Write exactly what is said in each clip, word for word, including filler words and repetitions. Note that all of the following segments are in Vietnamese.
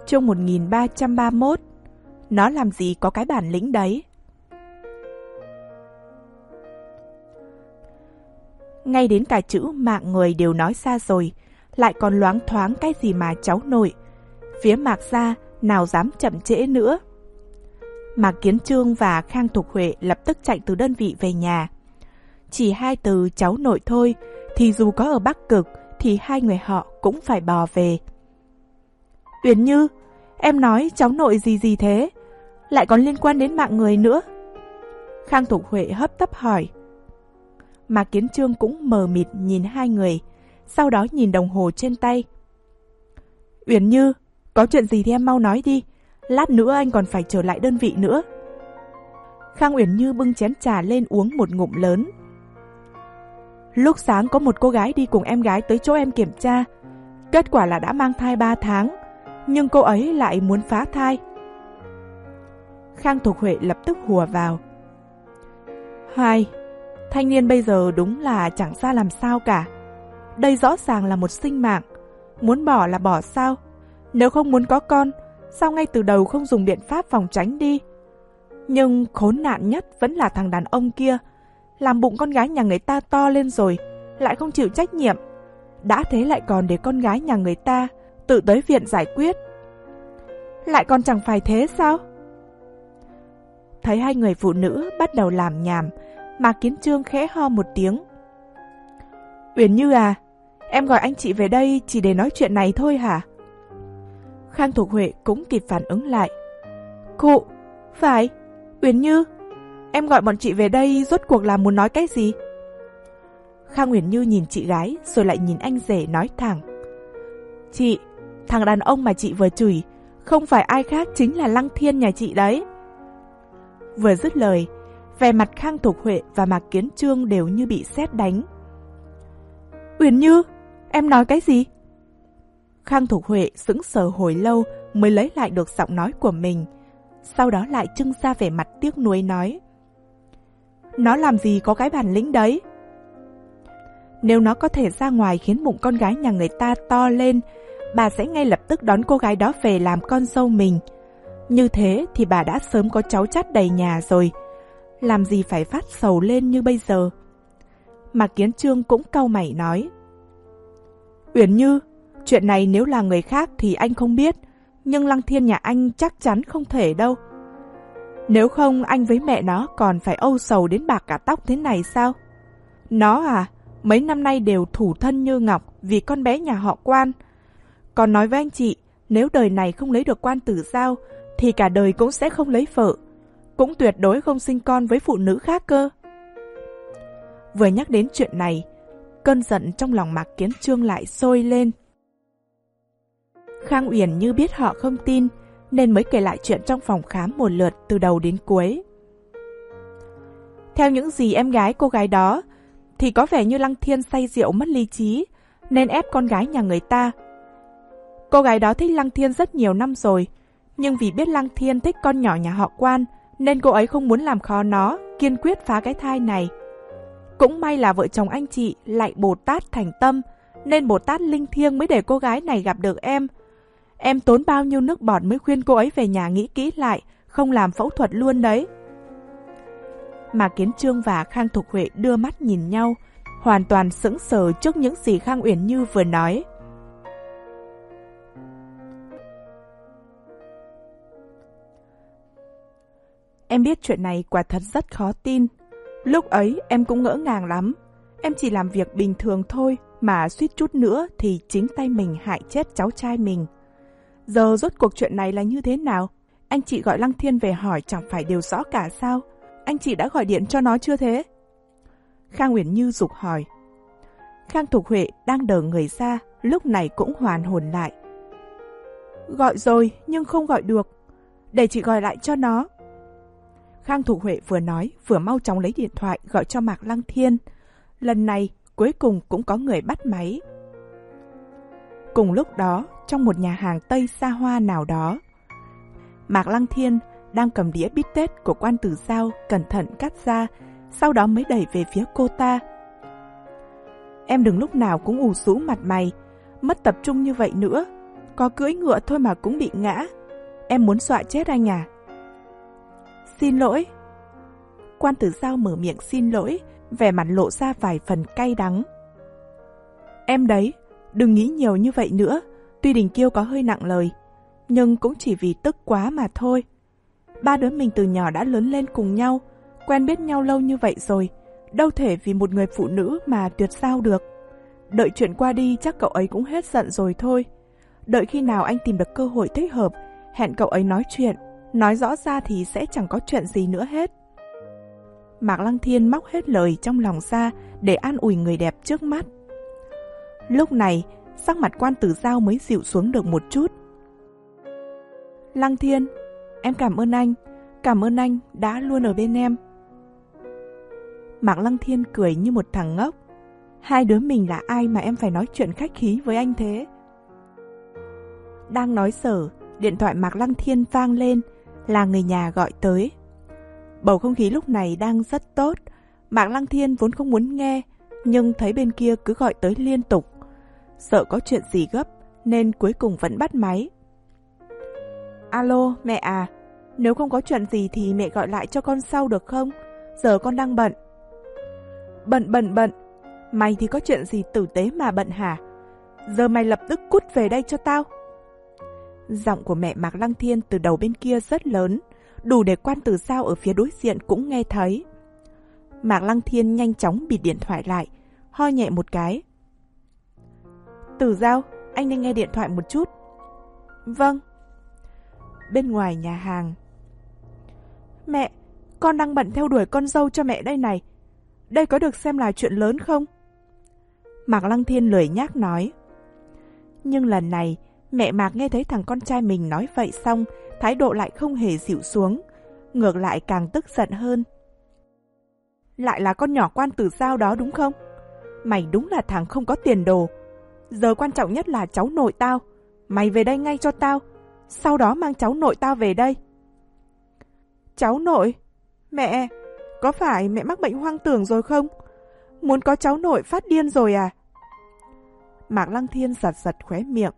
Chương một nghìn ba trăm ba mươi mốt. Nó làm gì có cái bản lĩnh đấy. Ngay đến cả chữ mạng người đều nói xa rồi, lại còn loáng thoáng cái gì mà cháu nội. Phía Mạc gia nào dám chậm trễ nữa. Mạc Kiến Chương và Khang Thục Huệ lập tức chạy từ đơn vị về nhà. Chỉ hai từ cháu nội thôi, thì dù có ở Bắc Cực thì hai người họ cũng phải bò về. Uyển Như, em nói cháu nội gì gì thế? Lại còn liên quan đến mạng người nữa. Khang Thục Huệ hấp tấp hỏi. Mạc Kiến Chương cũng mờ mịt nhìn hai người, sau đó nhìn đồng hồ trên tay. Uyển Như, có chuyện gì thì em mau nói đi, lát nữa anh còn phải trở lại đơn vị nữa. Khang Uyển Như bưng chén trà lên uống một ngụm lớn. Lúc sáng có một cô gái đi cùng em gái tới chỗ em kiểm tra, kết quả là đã mang thai ba tháng, nhưng cô ấy lại muốn phá thai. Khang Thục Huệ lập tức hùa vào. Hai, thanh niên bây giờ đúng là chẳng ra làm sao cả. Đây rõ ràng là một sinh mạng, muốn bỏ là bỏ sao? Nếu không muốn có con, sao ngay từ đầu không dùng biện pháp phòng tránh đi? Nhưng khốn nạn nhất vẫn là thằng đàn ông kia, làm bụng con gái nhà người ta to lên rồi, lại không chịu trách nhiệm. Đã thế lại còn để con gái nhà người ta tự tới viện giải quyết. Lại còn chẳng phải thế sao? Thấy hai người phụ nữ bắt đầu làm nhảm, Mạc Kiến Chương khẽ ho một tiếng. Uyển Như à, em gọi anh chị về đây chỉ để nói chuyện này thôi hả? Khang Thục Huệ cũng kịp phản ứng lại. Cụ, phải, Uyển Như, em gọi bọn chị về đây rốt cuộc là muốn nói cái gì? Khang Uyển Như nhìn chị gái rồi lại nhìn anh rể nói thẳng. Chị, thằng đàn ông mà chị vừa chửi không phải ai khác chính là Lăng Thiên nhà chị đấy. Vừa dứt lời, vẻ mặt Khang Thục Huệ và Mạc Kiến Chương đều như bị sét đánh. Uyển Như, em nói cái gì? Khang Thục Huệ sững sờ hồi lâu mới lấy lại được giọng nói của mình, sau đó lại trưng ra vẻ mặt tiếc nuối nói. Nó làm gì có cái bản lĩnh đấy? Nếu nó có thể ra ngoài khiến bụng con gái nhà người ta to lên, bà sẽ ngay lập tức đón cô gái đó về làm con dâu mình. Như thế thì bà đã sớm có cháu chắt đầy nhà rồi, làm gì phải phát sầu lên như bây giờ. Mạc Kiến Chương cũng cau mày nói. Uyển Như, chuyện này nếu là người khác thì anh không biết, nhưng Lăng Thiên nhà anh chắc chắn không thể đâu. Nếu không anh với mẹ nó còn phải âu sầu đến bạc cả tóc thế này sao? Nó à, mấy năm nay đều thủ thân như ngọc vì con bé nhà họ Quan. Còn nói với anh chị, nếu đời này không lấy được Quan Tử Giao thì cả đời cũng sẽ không lấy vợ, cũng tuyệt đối không sinh con với phụ nữ khác cơ. Vừa nhắc đến chuyện này, cơn giận trong lòng Mạc Kiến Chương lại sôi lên. Khang Uyển Như biết họ không tin, nên mới kể lại chuyện trong phòng khám một lượt từ đầu đến cuối. Theo những gì em gái cô gái đó, thì có vẻ như Lăng Thiên say rượu mất lý trí, nên ép con gái nhà người ta. Cô gái đó thích Lăng Thiên rất nhiều năm rồi, nhưng vì biết Lăng Thiên thích con nhỏ nhà họ Quan, nên cô ấy không muốn làm khó nó, kiên quyết phá cái thai này. Cũng may là vợ chồng anh chị lại Bồ Tát thành tâm, nên Bồ Tát linh thiêng mới để cô gái này gặp được em. Em tốn bao nhiêu nước bọt mới khuyên cô ấy về nhà nghĩ kỹ lại, không làm phẫu thuật luôn đấy. Mạc Kiến Chương và Khang Thục Huệ đưa mắt nhìn nhau, hoàn toàn sững sờ trước những gì Khang Uyển Như vừa nói. Em biết chuyện này quả thật rất khó tin. Lúc ấy em cũng ngỡ ngàng lắm. Em chỉ làm việc bình thường thôi mà suýt chút nữa thì chính tay mình hại chết cháu trai mình. Giờ rốt cuộc chuyện này là như thế nào? Anh chị gọi Lăng Thiên về hỏi chẳng phải đều rõ cả sao? Anh chị đã gọi điện cho nó chưa thế? Khang Uyển Như giục hỏi. Khang Thục Huệ đang đờ người ra, lúc này cũng hoàn hồn lại. Gọi rồi nhưng không gọi được. Để chị gọi lại cho nó. Khang Thục Huệ vừa nói vừa mau chóng lấy điện thoại gọi cho Mạc Lăng Thiên. Lần này cuối cùng cũng có người bắt máy. Cùng lúc đó, trong một nhà hàng Tây xa hoa nào đó, Mạc Lăng Thiên đang cầm đĩa bít tết của Quan Tử Giao cẩn thận cắt ra, sau đó mới đẩy về phía cô ta. Em đừng lúc nào cũng ù rũ mặt mày, mất tập trung như vậy nữa. Có cưỡi ngựa thôi mà cũng bị ngã. Em muốn dọa chết anh à? Xin lỗi. Quan Tử Dao mở miệng xin lỗi, vẻ mặt lộ ra vài phần cay đắng. Em đấy, đừng nghĩ nhiều như vậy nữa. Tuy Đình Kiêu có hơi nặng lời, nhưng cũng chỉ vì tức quá mà thôi. Ba đứa mình từ nhỏ đã lớn lên cùng nhau, quen biết nhau lâu như vậy rồi, đâu thể vì một người phụ nữ mà tuyệt giao được. Đợi chuyện qua đi chắc cậu ấy cũng hết giận rồi thôi. Đợi khi nào anh tìm được cơ hội thích hợp, hẹn cậu ấy nói chuyện, nói rõ ra thì sẽ chẳng có chuyện gì nữa hết. Mạc Lăng Thiên móc hết lời trong lòng ra để an ủi người đẹp trước mắt. Lúc này, sắc mặt Quan Tử Dao mới dịu xuống được một chút. Lăng Thiên, em cảm ơn anh, cảm ơn anh đã luôn ở bên em. Mạc Lăng Thiên cười như một thằng ngốc. Hai đứa mình là ai mà em phải nói chuyện khách khí với anh thế? Đang nói sở, điện thoại Mạc Lăng Thiên vang lên, là người nhà gọi tới. Bầu không khí lúc này đang rất tốt. Mạc Lăng Thiên vốn không muốn nghe, nhưng thấy bên kia cứ gọi tới liên tục. Sợ có chuyện gì gấp, nên cuối cùng vẫn bắt máy. Alo, mẹ à, nếu không có chuyện gì thì mẹ gọi lại cho con sau được không? Giờ con đang bận. Bận bận bận, mày thì có chuyện gì tử tế mà bận hả? Giờ mày lập tức cút về đây cho tao. Giọng của mẹ Mạc Lăng Thiên từ đầu bên kia rất lớn, đủ để Quan Tử Dao ở phía đối diện cũng nghe thấy. Mạc Lăng Thiên nhanh chóng bịt điện thoại lại, ho nhẹ một cái. Tử Dao, anh nên nghe điện thoại một chút. Vâng. Bên ngoài nhà hàng. Mẹ, con đang bận theo đuổi con dâu cho mẹ đây này. Đây có được xem là chuyện lớn không? Mạc Lăng Thiên lười nhác nói. Nhưng lần này, mẹ Mạc nghe thấy thằng con trai mình nói vậy xong, thái độ lại không hề dịu xuống, ngược lại càng tức giận hơn. Lại là con nhỏ Quan Tử Dao đó đúng không? Mày đúng là thằng không có tiền đồ. Giờ quan trọng nhất là cháu nội tao. Mày về đây ngay cho tao, sau đó mang cháu nội tao về đây. Cháu nội? Mẹ, có phải mẹ mắc bệnh hoang tưởng rồi không? Muốn có cháu nội phát điên rồi à? Mạc Lăng Thiên giật giật khóe miệng.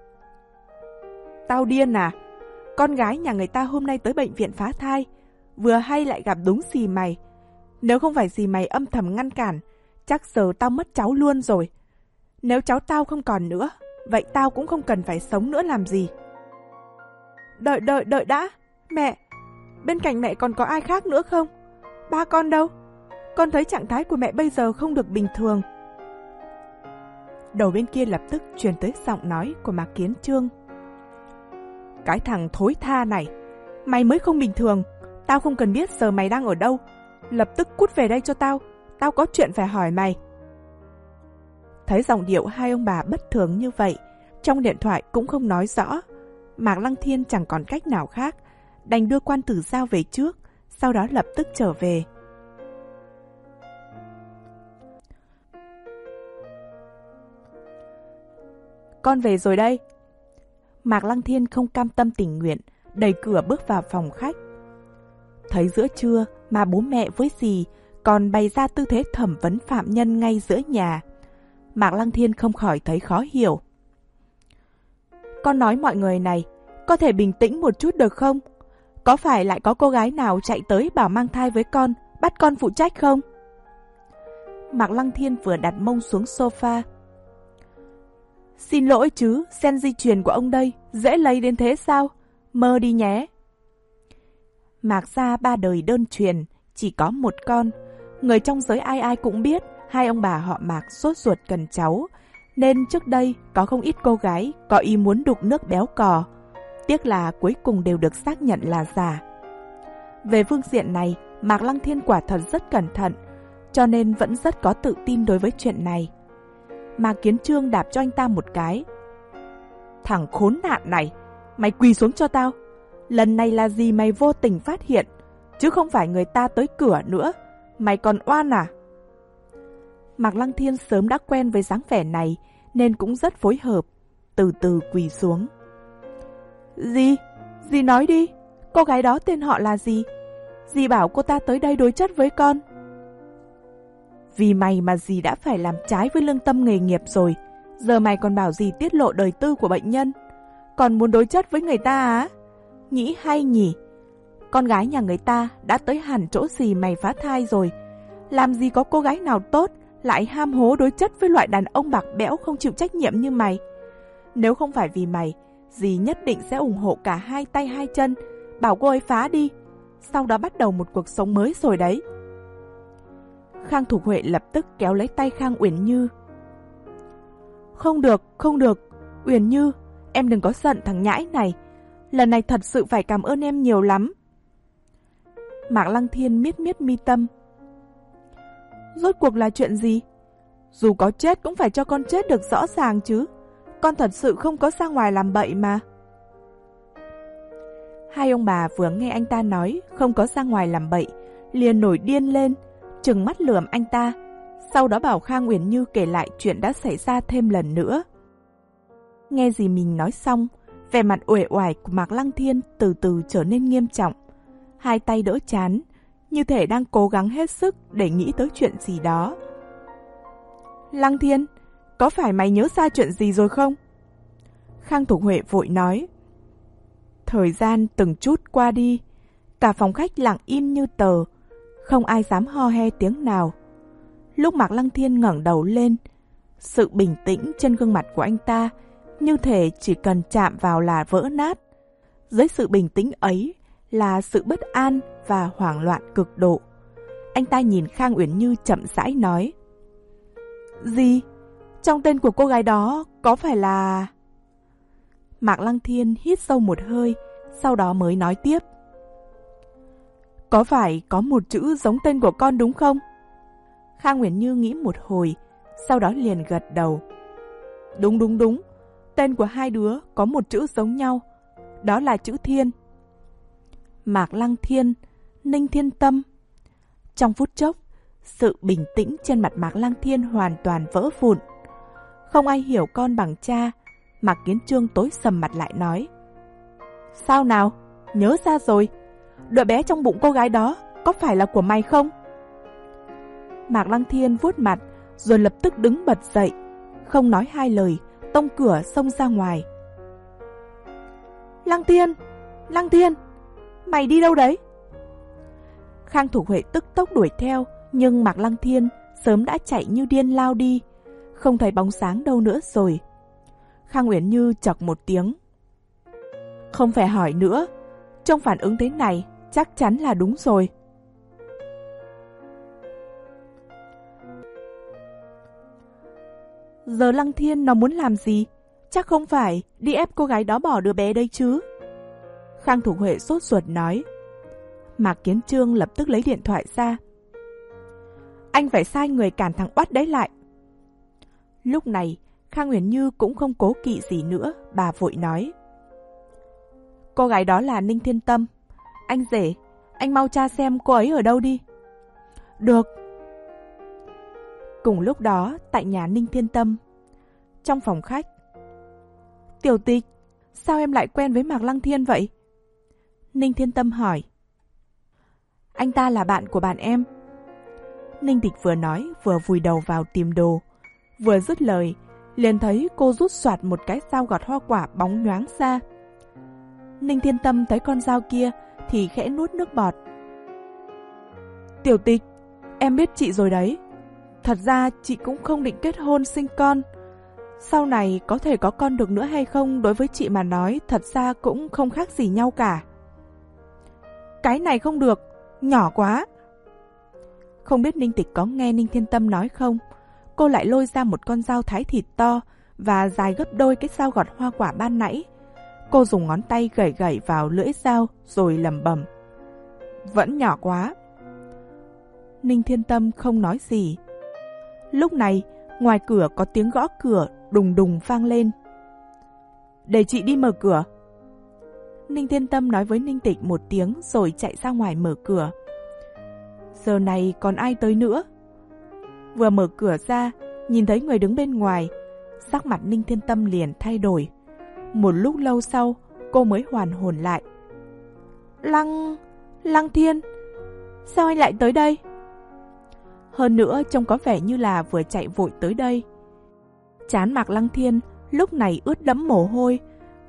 Tao điên à? Con gái nhà người ta hôm nay tới bệnh viện phá thai, vừa hay lại gặp đúng dì mày. Nếu không phải dì mày âm thầm ngăn cản, chắc giờ tao mất cháu luôn rồi. Nếu cháu tao không còn nữa, vậy tao cũng không cần phải sống nữa làm gì. Đợi đợi đợi đã. Mẹ, bên cạnh mẹ còn có ai khác nữa không? Ba con đâu? Con thấy trạng thái của mẹ bây giờ không được bình thường. Đầu bên kia lập tức truyền tới giọng nói của Mạc Kiến Trương. Cái thằng thối tha này, mày mới không bình thường. Tao không cần biết giờ mày đang ở đâu. Lập tức cút về đây cho tao. Tao có chuyện phải hỏi mày. Thấy giọng điệu hai ông bà bất thường như vậy, trong điện thoại cũng không nói rõ. Mạc Lăng Thiên chẳng còn cách nào khác, đành đưa Quan Tử Dao về trước, sau đó lập tức trở về. Con về rồi đây. Mạc Lăng Thiên không cam tâm tình nguyện, đẩy cửa bước vào phòng khách. Thấy giữa trưa mà bố mẹ với dì còn bày ra tư thế thẩm vấn phạm nhân ngay giữa nhà, Mạc Lăng Thiên không khỏi thấy khó hiểu. Con nói mọi người này, có thể bình tĩnh một chút được không? Có phải lại có cô gái nào chạy tới bảo mang thai với con, bắt con phụ trách không? Mạc Lăng Thiên vừa đặt mông xuống sofa. Xin lỗi chứ, gen di truyền của ông đây, dễ lấy đến thế sao? Mơ đi nhé. Mạc gia ba đời đơn truyền, chỉ có một con. Người trong giới ai ai cũng biết, hai ông bà họ Mạc sốt ruột cần cháu, nên trước đây có không ít cô gái có ý muốn đục nước béo cò. Tiếc là cuối cùng đều được xác nhận là giả. Về phương diện này, Mạc Lăng Thiên quả thật rất cẩn thận, cho nên vẫn rất có tự tin đối với chuyện này. Mạc Kiến Trương đạp cho anh ta một cái. Thằng khốn nạn này, mày quỳ xuống cho tao. Lần này là gì mày vô tình phát hiện, chứ không phải người ta tới cửa nữa. Mày còn oan à? Mạc Lăng Thiên sớm đã quen với dáng vẻ này, nên cũng rất phối hợp, từ từ quỳ xuống. Dì, dì nói đi, cô gái đó tên họ là gì? Dì bảo cô ta tới đây đối chất với con. Vì mày mà dì đã phải làm trái với lương tâm nghề nghiệp rồi, giờ mày còn bảo dì tiết lộ đời tư của bệnh nhân. Còn muốn đối chất với người ta á? Nghĩ hay nhỉ? Con gái nhà người ta đã tới hẳn chỗ gì mày phá thai rồi. Làm gì có cô gái nào tốt lại ham hố đối chất với loại đàn ông bạc bẽo không chịu trách nhiệm như mày. Nếu không phải vì mày, dì nhất định sẽ ủng hộ cả hai tay hai chân, bảo cô ấy phá đi, sau đó bắt đầu một cuộc sống mới rồi đấy. Khang Thục Huệ lập tức kéo lấy tay Khang Uyển Như. Không được, không được, Uyển Như, em đừng có giận thằng nhãi này. Lần này thật sự phải cảm ơn em nhiều lắm. Mạc Lăng Thiên miết miết mi tâm. Rốt cuộc là chuyện gì? Dù có chết cũng phải cho con chết được rõ ràng chứ. Con thật sự không có ra ngoài làm bậy mà. Hai ông bà vừa nghe anh ta nói không có ra ngoài làm bậy, liền nổi điên lên, trừng mắt lườm anh ta, sau đó bảo Khang Uyển Như kể lại chuyện đã xảy ra thêm lần nữa. Nghe dì mình nói xong, vẻ mặt uể oải của Mạc Lăng Thiên từ từ trở nên nghiêm trọng, hai tay đỡ trán, như thể đang cố gắng hết sức để nghĩ tới chuyện gì đó. Lăng Thiên, có phải mày nhớ ra chuyện gì rồi không? Khang Thục Huệ vội nói. Thời gian từng chút qua đi, cả phòng khách lặng im như tờ, không ai dám ho he tiếng nào. Lúc Mạc Lăng Thiên ngẩng đầu lên, sự bình tĩnh trên gương mặt của anh ta như thể chỉ cần chạm vào là vỡ nát. Dưới sự bình tĩnh ấy là sự bất an và hoảng loạn cực độ. Anh ta nhìn Khang Uyển Như chậm rãi nói. Gì? Trong tên của cô gái đó có phải là... Mạc Lăng Thiên hít sâu một hơi, sau đó mới nói tiếp. Có phải có một chữ giống tên của con đúng không? Khang Uyển Như nghĩ một hồi, sau đó liền gật đầu. Đúng đúng đúng, tên của hai đứa có một chữ giống nhau, đó là chữ Thiên. Mạc Lăng Thiên, Ninh Thiên Tâm. Trong phút chốc, sự bình tĩnh trên mặt Mạc Lăng Thiên hoàn toàn vỡ vụn. Không ai hiểu con bằng cha. Mạc Kiến Trương tối sầm mặt lại nói. Sao nào? Nhớ ra rồi. Đứa bé trong bụng cô gái đó có phải là của mày không? Mạc Lăng Thiên vuốt mặt, rồi lập tức đứng bật dậy, không nói hai lời, tông cửa xông ra ngoài. Lăng Thiên! Lăng Thiên! Mày đi đâu đấy? Khang Thục Huệ tức tốc đuổi theo, nhưng Mạc Lăng Thiên sớm đã chạy như điên lao đi, không thấy bóng sáng đâu nữa rồi. Khang Uyển Như chọc một tiếng. Không phải hỏi nữa, trong phản ứng thế này chắc chắn là đúng rồi. Giờ Lăng Thiên nó muốn làm gì? Chắc không phải đi ép cô gái đó bỏ đứa bé đây chứ? Khang Thục Huệ sốt ruột nói. Mạc Kiến Trương lập tức lấy điện thoại ra. Anh phải sai người cản thằng oắt đấy lại. Lúc này Khang Uyển Như cũng không cố kỵ gì nữa, bà vội nói. Cô gái đó là Ninh Thiên Tâm. Anh rể, anh mau tra xem cô ấy ở đâu đi. Được. Cùng lúc đó, tại nhà Ninh Thiên Tâm, trong phòng khách. Tiểu Tịch, sao em lại quen với Mạc Lăng Thiên vậy? Ninh Thiên Tâm hỏi. Anh ta là bạn của bạn em. Ninh Tịch vừa nói vừa vùi đầu vào tìm đồ. Vừa dứt lời, liền thấy cô rút soạt một cái dao gọt hoa quả bóng nhoáng ra. Ninh Thiên Tâm thấy con dao kia thì khẽ nuốt nước bọt. Tiểu Tịch, em biết chị rồi đấy. Thật ra chị cũng không định kết hôn sinh con. Sau này có thể có con được nữa hay không đối với chị mà nói thật ra cũng không khác gì nhau cả. Cái này không được, nhỏ quá. Không biết Ninh Tịch có nghe Ninh Thiên Tâm nói không, cô lại lôi ra một con dao thái thịt to và dài gấp đôi cái dao gọt hoa quả ban nãy. Cô dùng ngón tay gẩy gẩy vào lưỡi dao rồi lẩm bẩm. Vẫn nhỏ quá. Ninh Thiên Tâm không nói gì. Lúc này, ngoài cửa có tiếng gõ cửa đùng đùng vang lên. Để chị đi mở cửa. Ninh Thiên Tâm nói với Ninh Tịch một tiếng rồi chạy ra ngoài mở cửa. Giờ này còn ai tới nữa? Vừa mở cửa ra, nhìn thấy người đứng bên ngoài, sắc mặt Ninh Thiên Tâm liền thay đổi. Một lúc lâu sau, cô mới hoàn hồn lại. Lăng... Lăng Thiên, sao anh lại tới đây? Hơn nữa trông có vẻ như là vừa chạy vội tới đây. Trán Mạc Lăng Thiên lúc này ướt đẫm mồ hôi,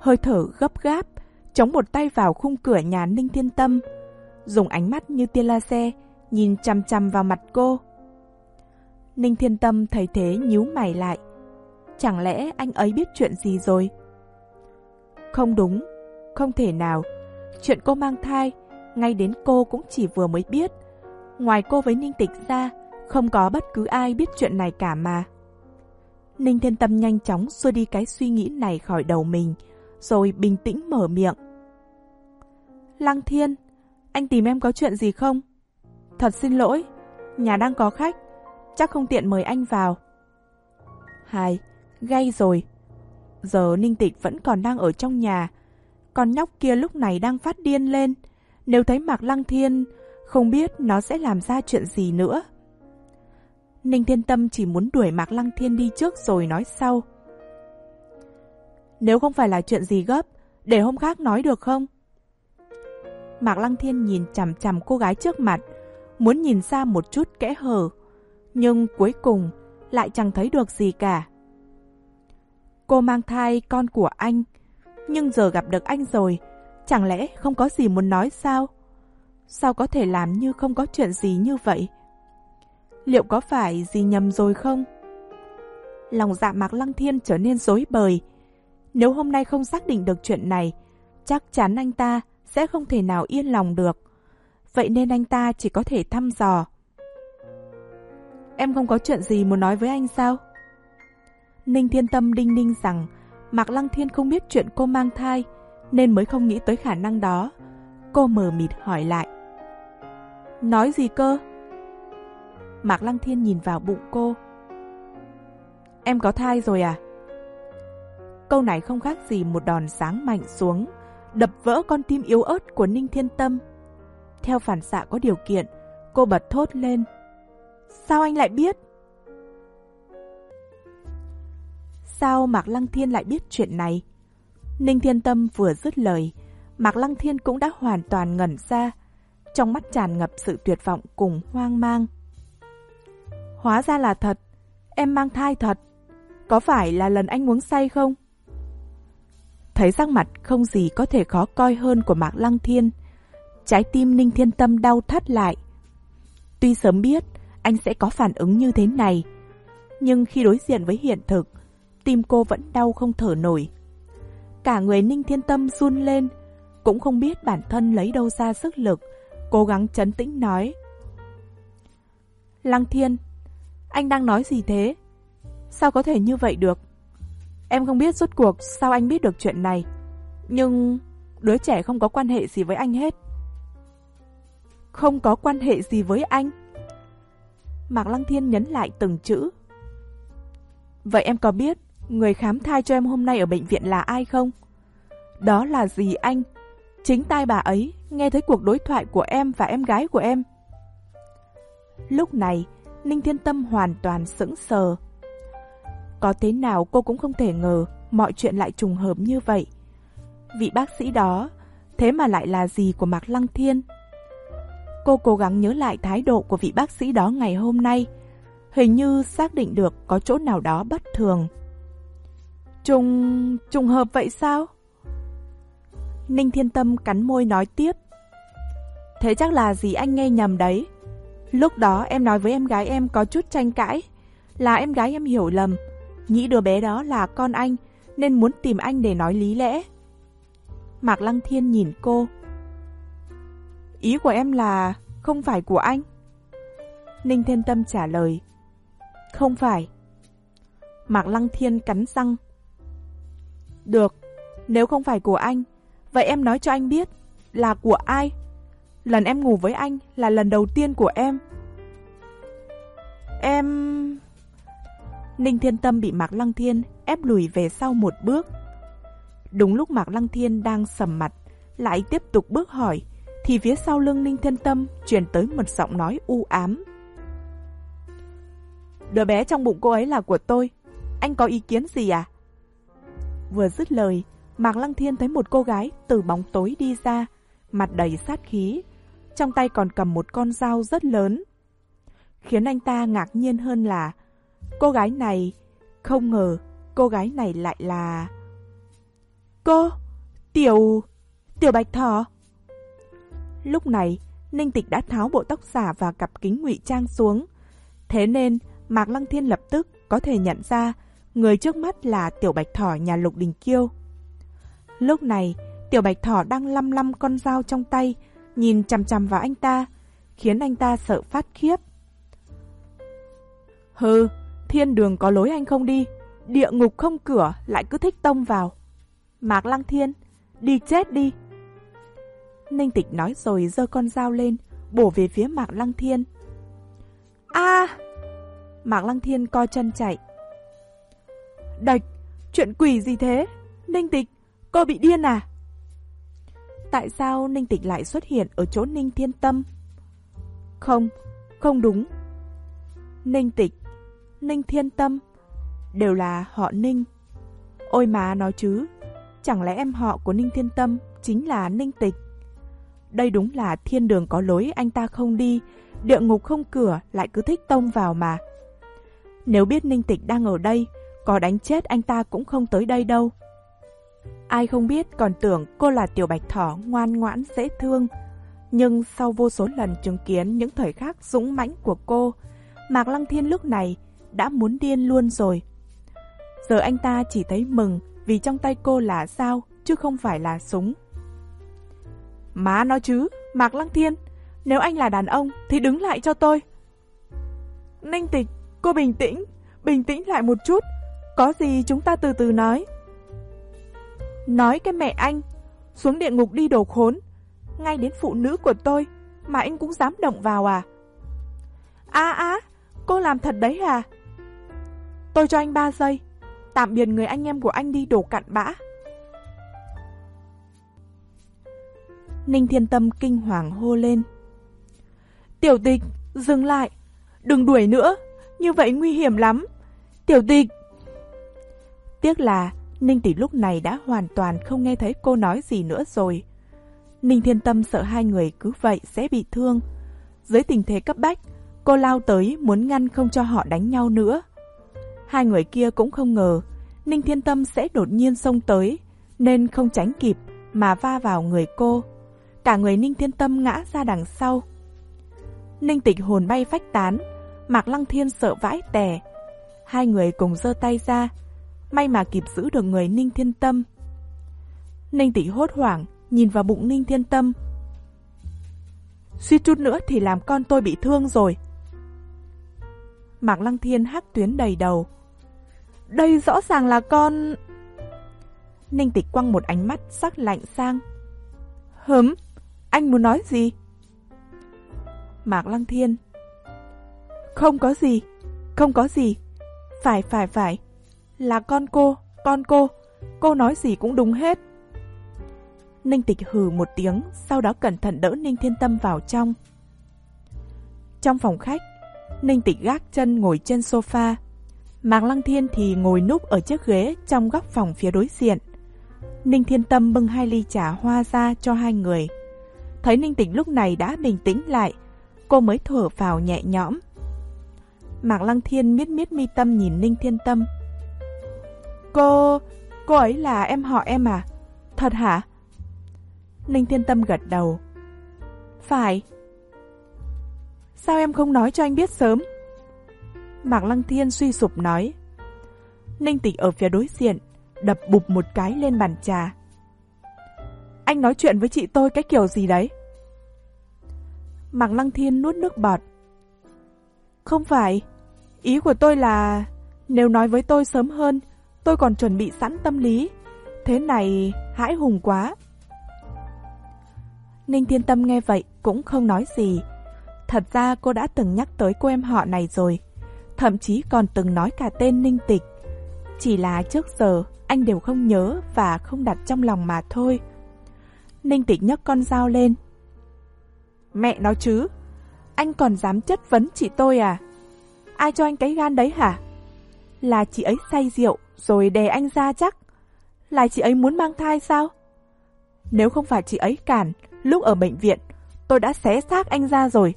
hơi thở gấp gáp, chống một tay vào khung cửa nhà Ninh Thiên Tâm, dùng ánh mắt như tia laser nhìn chằm chằm vào mặt cô. Ninh Thiên Tâm thấy thế nhíu mày lại. Chẳng lẽ anh ấy biết chuyện gì rồi? Không đúng, không thể nào. Chuyện cô mang thai, ngay đến cô cũng chỉ vừa mới biết. Ngoài cô với Ninh Tịch ra, không có bất cứ ai biết chuyện này cả mà. Ninh Thiên Tâm nhanh chóng xua đi cái suy nghĩ này khỏi đầu mình, rồi bình tĩnh mở miệng. Lăng Thiên, anh tìm em có chuyện gì không? Thật xin lỗi, nhà đang có khách, chắc không tiện mời anh vào. Hai, gay rồi. Giờ Ninh Tịch vẫn còn đang ở trong nhà, con nhóc kia lúc này đang phát điên lên. Nếu thấy Mạc Lăng Thiên, không biết nó sẽ làm ra chuyện gì nữa. Ninh Thiên Tâm chỉ muốn đuổi Mạc Lăng Thiên đi trước rồi nói sau. Nếu không phải là chuyện gì gấp, để hôm khác nói được không? Mạc Lăng Thiên nhìn chằm chằm cô gái trước mặt, muốn nhìn ra một chút kẽ hở, nhưng cuối cùng lại chẳng thấy được gì cả. Cô mang thai con của anh, nhưng giờ gặp được anh rồi, chẳng lẽ không có gì muốn nói sao? Sao có thể làm như không có chuyện gì như vậy? Liệu có phải gì nhầm rồi không? Lòng dạ Mạc Lăng Thiên trở nên rối bời. Nếu hôm nay không xác định được chuyện này, chắc chắn anh ta sẽ không thể nào yên lòng được. Vậy nên anh ta chỉ có thể thăm dò. Em không có chuyện gì muốn nói với anh sao? Ninh Thiên Tâm đinh ninh rằng Mạc Lăng Thiên không biết chuyện cô mang thai, nên mới không nghĩ tới khả năng đó. Cô mờ mịt hỏi lại. Nói gì cơ? Mạc Lăng Thiên nhìn vào bụng cô. Em có thai rồi à? Câu này không khác gì một đòn giáng mạnh xuống, đập vỡ con tim yếu ớt của Ninh Thiên Tâm. Theo phản xạ có điều kiện, cô bật thốt lên. Sao anh lại biết? Sao Mạc Lăng Thiên lại biết chuyện này? Ninh Thiên Tâm vừa dứt lời, Mạc Lăng Thiên cũng đã hoàn toàn ngẩn ra, trong mắt tràn ngập sự tuyệt vọng cùng hoang mang. Hóa ra là thật, em mang thai thật. Có phải là lần anh uống say không? Thấy sắc mặt không gì có thể khó coi hơn của Mạc Lăng Thiên, trái tim Ninh Thiên Tâm đau thắt lại. Tuy sớm biết anh sẽ có phản ứng như thế này, nhưng khi đối diện với hiện thực, tim cô vẫn đau không thở nổi. Cả người Ninh Thiên Tâm run lên, cũng không biết bản thân lấy đâu ra sức lực, cố gắng trấn tĩnh nói. Lăng Thiên, anh đang nói gì thế? Sao có thể như vậy được? Em không biết rốt cuộc sao anh biết được chuyện này, nhưng đứa trẻ không có quan hệ gì với anh hết. Không có quan hệ gì với anh? Mạc Lăng Thiên nhấn lại từng chữ. Vậy em có biết người khám thai cho em hôm nay ở bệnh viện là ai không? Đó là dì anh. Chính tai bà ấy nghe thấy cuộc đối thoại của em và em gái của em. Lúc này, Ninh Thiên Tâm hoàn toàn sững sờ. Có thế nào cô cũng không thể ngờ mọi chuyện lại trùng hợp như vậy. Vị bác sĩ đó, thế mà lại là dì của Mạc Lăng Thiên. Cô cố gắng nhớ lại thái độ của vị bác sĩ đó ngày hôm nay, hình như xác định được có chỗ nào đó bất thường. Trùng... trùng hợp vậy sao? Ninh Thiên Tâm cắn môi nói tiếp. Thế chắc là dì anh nghe nhầm đấy. Lúc đó em nói với em gái em có chút tranh cãi, là em gái em hiểu lầm, nghĩ đứa bé đó là con anh, nên muốn tìm anh để nói lý lẽ. Mạc Lăng Thiên nhìn cô. Ý của em là không phải của anh? Ninh Thiên Tâm trả lời. Không phải. Mạc Lăng Thiên cắn răng. Được, nếu không phải của anh, vậy em nói cho anh biết là của ai? Lần em ngủ với anh là lần đầu tiên của em. Em... Ninh Thiên Tâm bị Mạc Lăng Thiên ép lùi về sau một bước. Đúng lúc Mạc Lăng Thiên đang sầm mặt, lại tiếp tục bước hỏi, thì phía sau lưng Ninh Thiên Tâm truyền tới một giọng nói u ám. Đứa bé trong bụng cô ấy là của tôi, anh có ý kiến gì à? Vừa dứt lời, Mạc Lăng Thiên thấy một cô gái từ bóng tối đi ra, mặt đầy sát khí, trong tay còn cầm một con dao rất lớn. Khiến anh ta ngạc nhiên hơn là cô gái này, không ngờ cô gái này lại là... Cô! Tiểu... Tiểu Bạch Thỏ. Lúc này, Ninh Tịch đã tháo bộ tóc giả và cặp kính ngụy trang xuống. Thế nên, Mạc Lăng Thiên lập tức có thể nhận ra người trước mắt là Tiểu Bạch Thỏ nhà Lục Đình Kiêu. Lúc này, Tiểu Bạch Thỏ đang lăm lăm con dao trong tay, nhìn chằm chằm vào anh ta, khiến anh ta sợ phát khiếp. Hừ, thiên đường có lối anh không đi, địa ngục không cửa lại cứ thích tông vào. Mạc Lăng Thiên, đi chết đi. Ninh Tịch nói rồi giơ con dao lên, bổ về phía Mạc Lăng Thiên. A! À! Mạc Lăng Thiên co chân chạy. Đạch, chuyện quỷ gì thế? Ninh Tịch, cô bị điên à? Tại sao Ninh Tịch lại xuất hiện ở chỗ Ninh Thiên Tâm? Không, không đúng. Ninh Tịch, Ninh Thiên Tâm đều là họ Ninh. Ôi má nói chứ, chẳng lẽ em họ của Ninh Thiên Tâm chính là Ninh Tịch? Đây đúng là thiên đường có lối anh ta không đi, địa ngục không cửa lại cứ thích tông vào mà. Nếu biết Ninh Tịch đang ở đây, có đánh chết anh ta cũng không tới đây đâu. Ai không biết còn tưởng cô là Tiểu Bạch Thỏ ngoan ngoãn dễ thương. Nhưng sau vô số lần chứng kiến những thời khắc dũng mãnh của cô, Mạc Lăng Thiên lúc này đã muốn điên luôn rồi. Giờ anh ta chỉ thấy mừng vì trong tay cô là dao chứ không phải là súng. Má nói chứ, Mạc Lăng Thiên, nếu anh là đàn ông thì đứng lại cho tôi. Ninh Tịch, cô bình tĩnh, bình tĩnh lại một chút, có gì chúng ta từ từ nói. Nói cái mẹ anh, xuống địa ngục đi đồ khốn, ngay đến phụ nữ của tôi mà anh cũng dám động vào à? Á á, cô làm thật đấy à? Tôi cho anh ba giây, tạm biệt người anh em của anh đi đồ cặn bã. Ninh Thiên Tâm kinh hoàng hô lên. Tiểu Tịch, dừng lại, đừng đuổi nữa, như vậy nguy hiểm lắm. Tiểu Tịch. Tiếc là Ninh Tịch lúc này đã hoàn toàn không nghe thấy cô nói gì nữa rồi. Ninh Thiên Tâm sợ hai người cứ vậy sẽ bị thương. Dưới tình thế cấp bách, cô lao tới muốn ngăn không cho họ đánh nhau nữa. Hai người kia cũng không ngờ Ninh Thiên Tâm sẽ đột nhiên xông tới, nên không tránh kịp mà va vào người cô. Cả người Ninh Thiên Tâm ngã ra đằng sau. Ninh Tịch hồn bay phách tán, Mạc Lăng Thiên sợ vãi tè. Hai người cùng giơ tay ra, may mà kịp giữ được người Ninh Thiên Tâm. Ninh Tịch hốt hoảng nhìn vào bụng Ninh Thiên Tâm. Suýt chút nữa thì làm con tôi bị thương rồi. Mạc Lăng Thiên hắc tuyến đầy đầu. Đây rõ ràng là con... Ninh Tịch quăng một ánh mắt sắc lạnh sang. Hửm, anh muốn nói gì? Mạc Lăng Thiên. Không có gì, không có gì. Phải phải phải, là con cô, con cô. Cô nói gì cũng đúng hết. Ninh Tịch hừ một tiếng, sau đó cẩn thận đỡ Ninh Thiên Tâm vào trong. Trong phòng khách, Ninh Tịch gác chân ngồi trên sofa. Mạc Lăng Thiên thì ngồi núp ở chiếc ghế trong góc phòng phía đối diện. Ninh Thiên Tâm bưng hai ly trà hoa ra cho hai người. Thấy Ninh Tịch lúc này đã bình tĩnh lại, cô mới thở phào nhẹ nhõm. Mạc Lăng Thiên miết miết mi tâm nhìn Ninh Thiên Tâm. Cô... cô ấy là em họ em à? Thật hả? Ninh Thiên Tâm gật đầu. Phải. Sao em không nói cho anh biết sớm? Mạc Lăng Thiên suy sụp nói. Ninh Tịch ở phía đối diện đập bụp một cái lên bàn trà. Anh nói chuyện với chị tôi cái kiểu gì đấy? Mạc Lăng Thiên nuốt nước bọt. Không phải, ý của tôi là nếu nói với tôi sớm hơn, tôi còn chuẩn bị sẵn tâm lý. Thế này hãi hùng quá. Ninh Thiên Tâm nghe vậy cũng không nói gì. Thật ra cô đã từng nhắc tới cô em họ này rồi, thậm chí còn từng nói cả tên Ninh Tịch. Chỉ là trước giờ anh đều không nhớ và không đặt trong lòng mà thôi. Ninh Tịch nhấc con dao lên. Mẹ nói chứ, anh còn dám chất vấn chị tôi à? Ai cho anh cái gan đấy hả? Là chị ấy say rượu rồi đè anh ra chắc? Là chị ấy muốn mang thai sao? Nếu không phải chị ấy cản, lúc ở bệnh viện tôi đã xé xác anh ra rồi.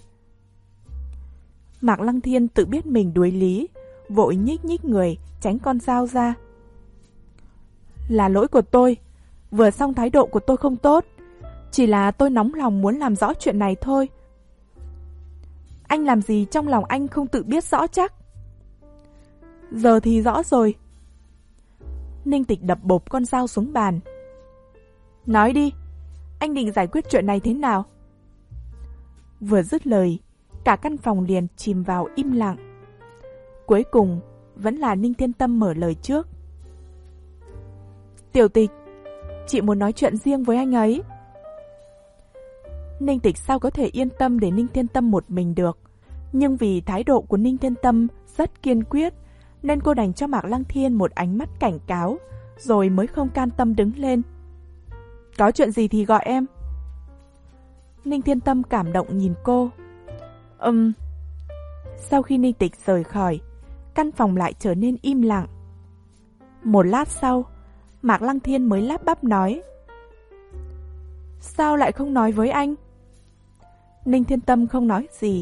Mạc Lăng Thiên tự biết mình đuối lý, vội nhích nhích người tránh con dao ra. Là lỗi của tôi, Vừa xong thái độ của tôi không tốt, chỉ là tôi nóng lòng muốn làm rõ chuyện này thôi. Anh làm gì trong lòng anh không tự biết rõ chắc? Giờ thì rõ rồi. Ninh Tịch đập bộp con dao xuống bàn. Nói đi, anh định giải quyết chuyện này thế nào? Vừa dứt lời, cả căn phòng liền chìm vào im lặng. Cuối cùng, vẫn là Ninh Thiên Tâm mở lời trước. Tiểu Tịch, chị muốn nói chuyện riêng với anh ấy. Ninh Tịch sao có thể yên tâm để Ninh Thiên Tâm một mình được. Nhưng vì thái độ của Ninh Thiên Tâm rất kiên quyết, nên cô đành cho Mạc Lăng Thiên một ánh mắt cảnh cáo, rồi mới không can tâm đứng lên. Có chuyện gì thì gọi em. Ninh Thiên Tâm cảm động nhìn cô. Ừm. Um. Sau khi Ninh Tịch rời khỏi, căn phòng lại trở nên im lặng. Một lát sau, Mạc Lăng Thiên mới lắp bắp nói. Sao lại không nói với anh? Ninh Thiên Tâm không nói gì.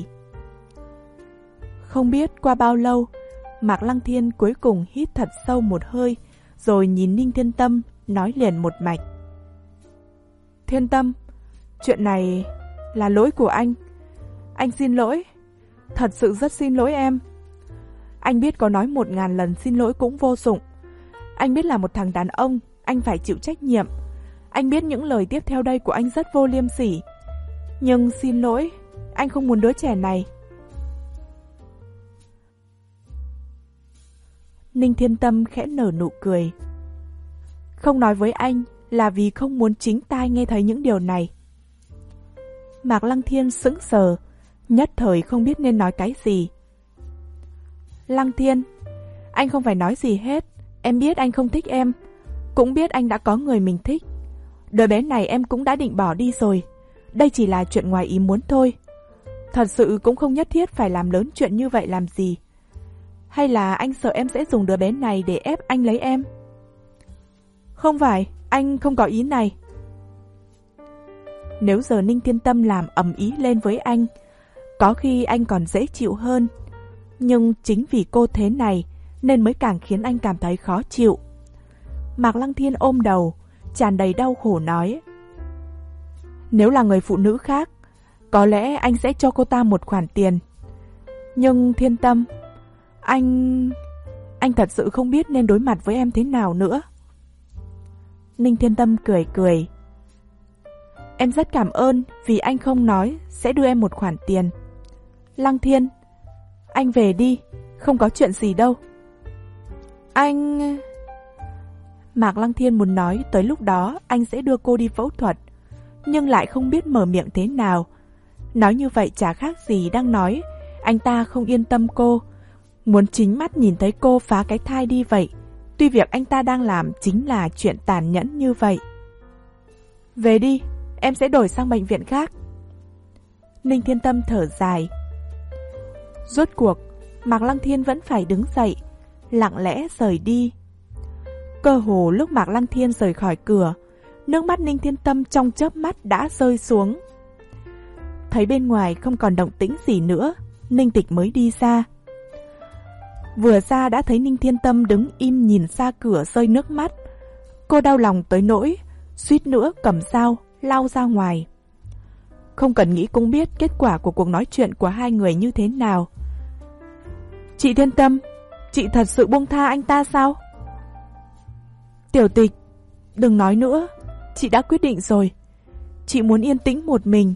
Không biết qua bao lâu, Mạc Lăng Thiên cuối cùng hít thật sâu một hơi, rồi nhìn Ninh Thiên Tâm, nói liền một mạch. Thiên Tâm, chuyện này là lỗi của anh. Anh xin lỗi. Thật sự rất xin lỗi em. Anh biết có nói một ngàn lần xin lỗi cũng vô dụng. Anh biết là một thằng đàn ông, anh phải chịu trách nhiệm. Anh biết những lời tiếp theo đây của anh rất vô liêm sỉ. Nhưng xin lỗi, anh không muốn đứa trẻ này. Ninh Thiên Tâm khẽ nở nụ cười. Không nói với anh là vì không muốn chính tai nghe thấy những điều này. Mạc Lăng Thiên sững sờ, nhất thời không biết nên nói cái gì. Lăng Thiên, anh không phải nói gì hết. Em biết anh không thích em, cũng biết anh đã có người mình thích. Đứa bé này em cũng đã định bỏ đi rồi. Đây chỉ là chuyện ngoài ý muốn thôi. Thật sự cũng không nhất thiết phải làm lớn chuyện như vậy làm gì. Hay là anh sợ em sẽ dùng đứa bé này để ép anh lấy em? Không phải, anh không có ý này. Nếu giờ Ninh Thiên Tâm làm ầm ý lên với anh, có khi anh còn dễ chịu hơn. Nhưng chính vì cô thế này nên mới càng khiến anh cảm thấy khó chịu. Mạc Lăng Thiên ôm đầu, tràn đầy đau khổ nói. Nếu là người phụ nữ khác, có lẽ anh sẽ cho cô ta một khoản tiền. Nhưng Thiên Tâm, anh... Anh thật sự không biết nên đối mặt với em thế nào nữa. Ninh Thiên Tâm cười cười. Em rất cảm ơn vì anh không nói sẽ đưa em một khoản tiền. Lăng Thiên, anh về đi, không có chuyện gì đâu. Anh... Mạc Lăng Thiên muốn nói tới lúc đó anh sẽ đưa cô đi phẫu thuật, nhưng lại không biết mở miệng thế nào. Nói như vậy chả khác gì đang nói anh ta không yên tâm cô, muốn chính mắt nhìn thấy cô phá cái thai đi vậy. Tuy việc anh ta đang làm chính là chuyện tàn nhẫn như vậy. Về đi, em sẽ đổi sang bệnh viện khác. Ninh Thiên Tâm thở dài. Rốt cuộc, Mạc Lăng Thiên vẫn phải đứng dậy, lặng lẽ rời đi. Cơ hồ lúc Mạc Lăng Thiên rời khỏi cửa, nước mắt Ninh Thiên Tâm trong chớp mắt đã rơi xuống. Thấy bên ngoài không còn động tĩnh gì nữa, Ninh Tịch mới đi ra. Vừa ra đã thấy Ninh Thiên Tâm đứng im nhìn ra cửa rơi nước mắt. Cô đau lòng tới nỗi suýt nữa cầm dao lao ra ngoài. Không cần nghĩ cũng biết kết quả của cuộc nói chuyện của hai người như thế nào. Chị Thiên Tâm, chị thật sự buông tha anh ta sao? Tiểu Tịch, đừng nói nữa, chị đã quyết định rồi. Chị muốn yên tĩnh một mình.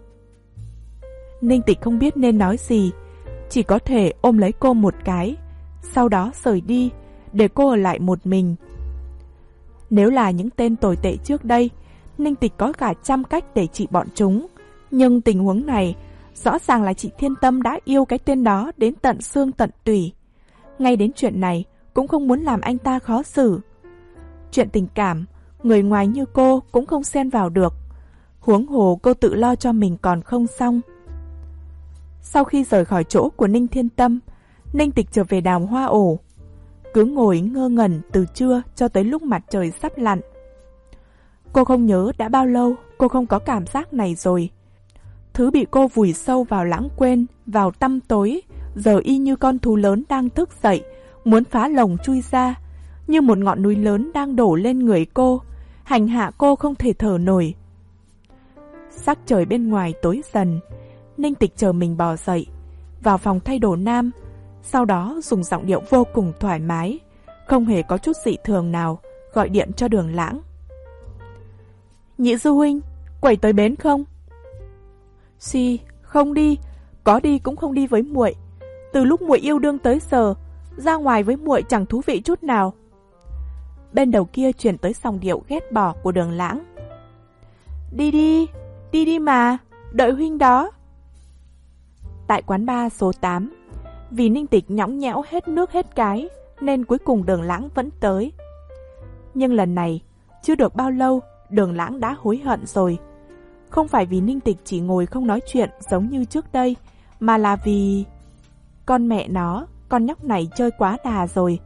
Ninh Tịch không biết nên nói gì, chỉ có thể ôm lấy cô một cái, sau đó rời đi, để cô ở lại một mình. Nếu là những tên tồi tệ trước đây, Ninh Tịch có cả trăm cách để trị bọn chúng. Nhưng tình huống này, rõ ràng là chị Thiên Tâm đã yêu cái tên đó đến tận xương tận tủy. Ngay đến chuyện này, cũng không muốn làm anh ta khó xử. Chuyện tình cảm, người ngoài như cô cũng không xen vào được. Huống hồ cô tự lo cho mình còn không xong. Sau khi rời khỏi chỗ của Ninh Thiên Tâm, Ninh Tịch trở về đào hoa ổ. Cứ ngồi ngơ ngẩn từ trưa cho tới lúc mặt trời sắp lặn. Cô không nhớ đã bao lâu cô không có cảm giác này rồi. Thứ bị cô vùi sâu vào lãng quên, vào tăm tối, giờ y như con thú lớn đang thức dậy, muốn phá lồng chui ra, như một ngọn núi lớn đang đổ lên người cô, hành hạ cô không thể thở nổi. Sắc trời bên ngoài tối dần, Ninh Tịch chờ mình bò dậy, vào phòng thay đồ nam, sau đó dùng giọng điệu vô cùng thoải mái, không hề có chút dị thường nào, gọi điện cho Đường Lãng. Nhị sư huynh, quẩy tới bến không? Si, không đi, có đi cũng không đi với muội. Từ lúc muội yêu đương tới giờ, ra ngoài với muội chẳng thú vị chút nào. Bên đầu kia truyền tới giọng điệu ghét bỏ của Đường Lãng. Đi đi, đi đi mà, đợi huynh đó. Tại quán bar số tám, vì Ninh Tịch nhõng nhẽo hết nước hết cái, nên cuối cùng Đường Lãng vẫn tới. Nhưng lần này, chưa được bao lâu, Đường Lãng đã hối hận rồi. Không phải vì Ninh Tịch chỉ ngồi không nói chuyện giống như trước đây, mà là vì... Con mẹ nó, con nhóc này chơi quá đà rồi.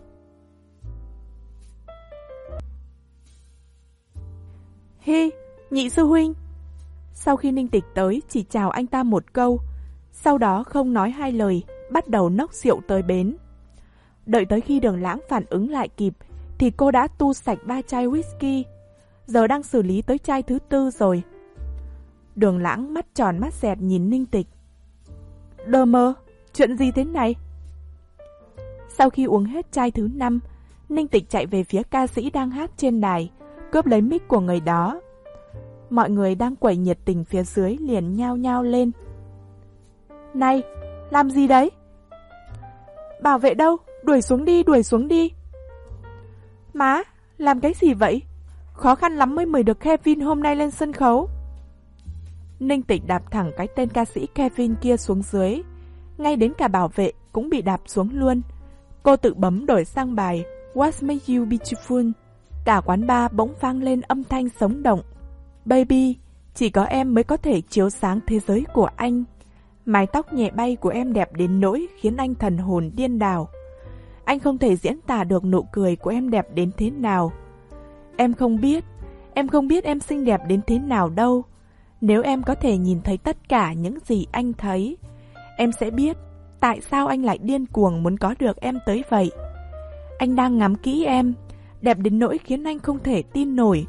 Hi, nhị sư huynh. Sau khi Ninh Tịch tới, chỉ chào anh ta một câu, sau đó không nói hai lời, bắt đầu nốc rượu tới bến. Đợi tới khi Đường Lãng phản ứng lại kịp, thì cô đã tu sạch ba chai whisky, giờ đang xử lý tới chai thứ tư rồi. Đường Lãng mắt tròn mắt dẹt nhìn Ninh Tịch. Đờ mơ, chuyện gì thế này? Sau khi uống hết chai thứ năm, Ninh Tịch chạy về phía ca sĩ đang hát trên đài, cướp lấy mic của người đó. Mọi người đang quẩy nhiệt tình phía dưới liền nhao nhao lên. Này, làm gì đấy? Bảo vệ đâu? Đuổi xuống đi, đuổi xuống đi. Má, làm cái gì vậy? Khó khăn lắm mới mời được Kevin hôm nay lên sân khấu. Ninh Tịch đạp thẳng cái tên ca sĩ Kevin kia xuống dưới. Ngay đến cả bảo vệ cũng bị đạp xuống luôn. Cô tự bấm đổi sang bài What Makes You Beautiful. Cả quán bar bỗng vang lên âm thanh sống động. Baby, chỉ có em mới có thể chiếu sáng thế giới của anh. Mái tóc nhẹ bay của em đẹp đến nỗi khiến anh thần hồn điên đảo. Anh không thể diễn tả được nụ cười của em đẹp đến thế nào. Em không biết, em không biết em xinh đẹp đến thế nào đâu. Nếu em có thể nhìn thấy tất cả những gì anh thấy, em sẽ biết tại sao anh lại điên cuồng muốn có được em tới vậy. Anh đang ngắm kỹ em, đẹp đến nỗi khiến anh không thể tin nổi.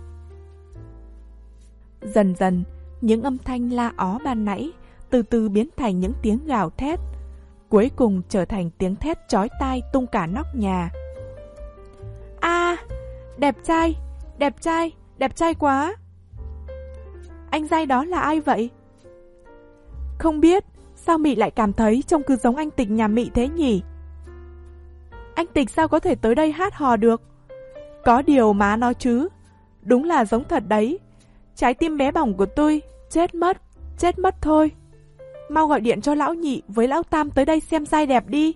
Dần dần, những âm thanh la ó ban nãy từ từ biến thành những tiếng gào thét, cuối cùng trở thành tiếng thét chói tai tung cả nóc nhà. A, à, đẹp trai, đẹp trai, đẹp trai quá. Anh giai đó là ai vậy? Không biết, sao Mị lại cảm thấy trông cứ giống anh Tịch nhà Mị thế nhỉ? Anh Tịch sao có thể tới đây hát hò được? Có điều má nói chứ, đúng là giống thật đấy. Trái tim bé bỏng của tôi, chết mất, chết mất thôi. Mau gọi điện cho lão nhị với lão tam tới đây xem giai đẹp đi.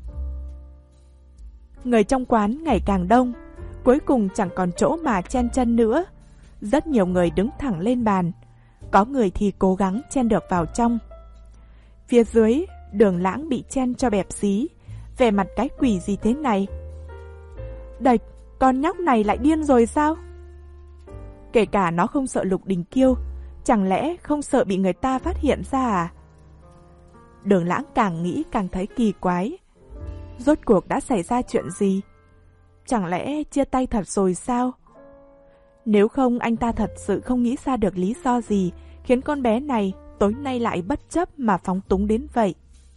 Người trong quán ngày càng đông, cuối cùng chẳng còn chỗ mà chen chân nữa. Rất nhiều người đứng thẳng lên bàn, có người thì cố gắng chen được vào trong. Phía dưới, Đường Lãng bị chen cho bẹp xí, vẻ mặt cái quỷ gì thế này? Đạch, con nhóc này lại điên rồi sao? Kể cả nó không sợ Lục Đình Kiêu, chẳng lẽ không sợ bị người ta phát hiện ra à? Đường Lãng càng nghĩ càng thấy kỳ quái. Rốt cuộc đã xảy ra chuyện gì? Chẳng lẽ chia tay thật rồi sao? Nếu không anh ta thật sự không nghĩ ra được lý do gì khiến con bé này tối nay lại bất chấp mà phóng túng đến vậy.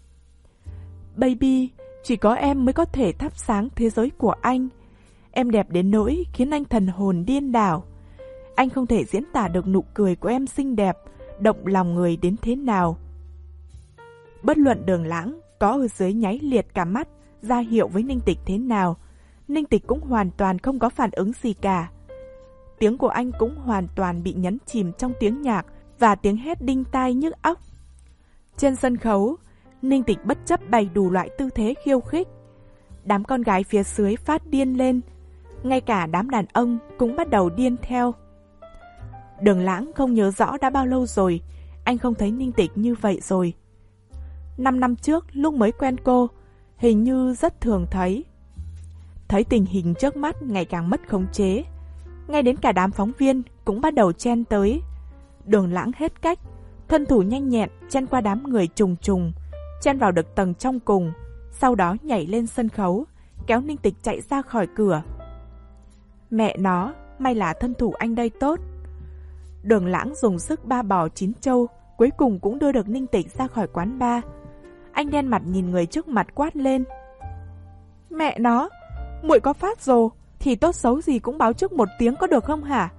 Baby, chỉ có em mới có thể thắp sáng thế giới của anh. Em đẹp đến nỗi khiến anh thần hồn điên đảo. Anh không thể diễn tả được nụ cười của em xinh đẹp, động lòng người đến thế nào. Bất luận Đường Lãng có ở dưới nháy liệt cả mắt ra hiệu với Ninh Tịch thế nào, Ninh Tịch cũng hoàn toàn không có phản ứng gì cả. Tiếng của anh cũng hoàn toàn bị nhấn chìm trong tiếng nhạc và tiếng hét đinh tai nhức óc. Trên sân khấu, Ninh Tịch bất chấp bày đủ loại tư thế khiêu khích. Đám con gái phía dưới phát điên lên, ngay cả đám đàn ông cũng bắt đầu điên theo. Đường Lãng không nhớ rõ đã bao lâu rồi, anh không thấy Ninh Tịch như vậy rồi. Năm năm trước lúc mới quen cô, hình như rất thường thấy. Thấy tình hình trước mắt ngày càng mất khống chế, ngay đến cả đám phóng viên cũng bắt đầu chen tới. Đường Lãng hết cách, thân thủ nhanh nhẹn chen qua đám người trùng trùng, chen vào được tầng trong cùng, sau đó nhảy lên sân khấu, kéo Ninh Tịch chạy ra khỏi cửa. Mẹ nó, may là thân thủ anh đây tốt. Đường Lãng dùng sức ba bò chín trâu, cuối cùng cũng đưa được Ninh Tịch ra khỏi quán bar. Anh đen mặt nhìn người trước mặt quát lên: Mẹ nó, muội có phát rồ thì tốt xấu gì cũng báo trước một tiếng có được không hả?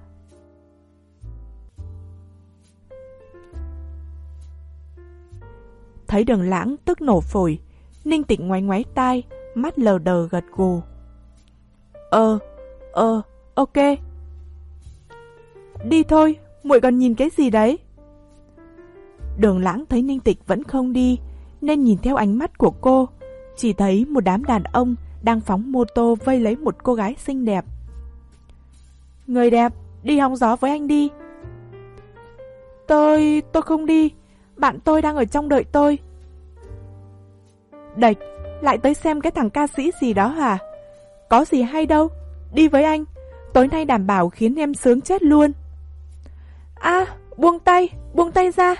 Thấy Đường Lãng tức nổ phổi, Ninh Tịch ngoáy ngoáy tai, mắt lờ đờ gật gù. Ờ, ờ, ok. Đi thôi, muội còn nhìn cái gì đấy? Đường Lãng thấy Ninh Tịch vẫn không đi, nên nhìn theo ánh mắt của cô, chỉ thấy một đám đàn ông đang phóng mô tô vây lấy một cô gái xinh đẹp. Người đẹp, đi hóng gió với anh đi. Tôi, tôi không đi, bạn tôi đang ở trong đợi tôi. Đệch, lại tới xem cái thằng ca sĩ gì đó hả? Có gì hay đâu, đi với anh, tối nay đảm bảo khiến em sướng chết luôn. À, buông tay, buông tay ra.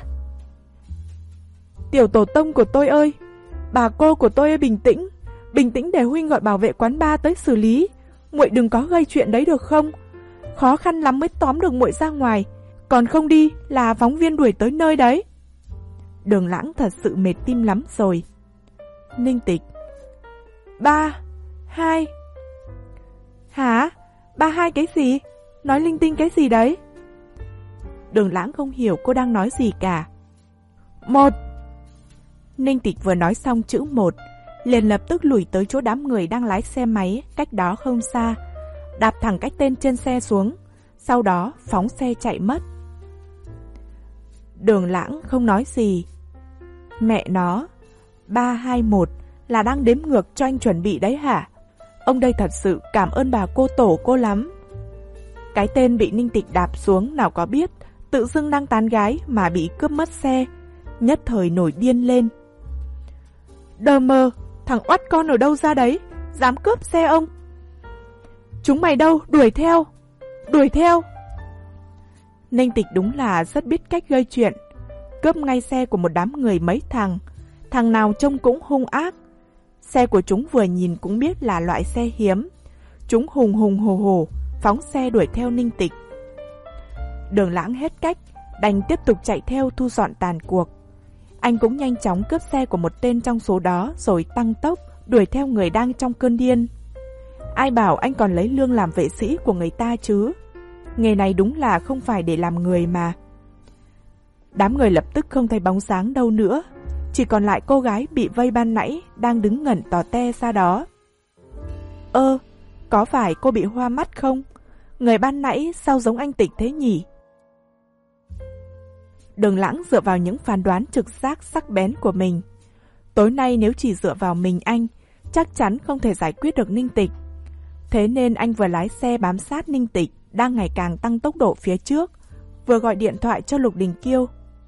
Tiểu tổ tông của tôi ơi, bà cô của tôi ơi, bình tĩnh, bình tĩnh để huynh gọi bảo vệ quán bar tới xử lý. Muội đừng có gây chuyện đấy được không? Khó khăn lắm mới tóm được muội ra ngoài, còn không đi là phóng viên đuổi tới nơi đấy. Đường Lãng thật sự mệt tim lắm rồi. Ninh Tịch: Ba, hai. Hả? Ba hai cái gì? Nói linh tinh cái gì đấy? Đường Lãng không hiểu cô đang nói gì cả. Một. Ninh Tịch vừa nói xong chữ một, liền lập tức lùi tới chỗ đám người đang lái xe máy cách đó không xa, đạp thẳng cái tên trên xe xuống, sau đó phóng xe chạy mất. Đường Lãng không nói gì. Mẹ nó, ba hai một là đang đếm ngược cho anh chuẩn bị đấy hả? Ông đây thật sự cảm ơn bà cô tổ cô lắm. Cái tên bị Ninh Tịch đạp xuống nào có biết tự dưng đang tán gái mà bị cướp mất xe, nhất thời nổi điên lên. Đờ mờ, thằng oắt con ở đâu ra đấy, dám cướp xe ông? Chúng mày đâu, đuổi theo, đuổi theo. Ninh Tịch đúng là rất biết cách gây chuyện, cướp ngay xe của một đám người mấy thằng, thằng nào trông cũng hung ác. Xe của chúng vừa nhìn cũng biết là loại xe hiếm. Chúng hùng hùng hồ hồ phóng xe đuổi theo Ninh Tịch. Đường Lãng hết cách, đành tiếp tục chạy theo thu dọn tàn cuộc. Anh cũng nhanh chóng cướp xe của một tên trong số đó rồi tăng tốc đuổi theo người đang trong cơn điên. Ai bảo anh còn lấy lương làm vệ sĩ của người ta chứ? Nghề này đúng là không phải để làm người mà. Đám người lập tức không thấy bóng dáng đâu nữa, chỉ còn lại cô gái bị vây ban nãy đang đứng ngẩn tò te ra đó. Ơ, có phải cô bị hoa mắt không? Người ban nãy sao giống anh Tịch thế nhỉ? Đường Lãng dựa vào những phán đoán trực giác sắc bén của mình. Tối nay nếu chỉ dựa vào mình anh, chắc chắn không thể giải quyết được Ninh Tịch. Thế nên anh vừa lái xe bám sát Ninh Tịch đang ngày càng tăng tốc độ phía trước, vừa gọi điện thoại cho Lục Đình Kiêu.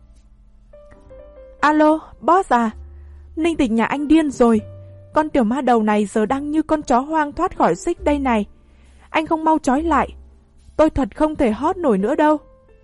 Alo, boss à? Ninh Tịch nhà anh điên rồi. Con tiểu ma đầu này giờ đang như con chó hoang thoát khỏi xích đây này. Anh không mau trói lại, tôi thật không thể hót nổi nữa đâu.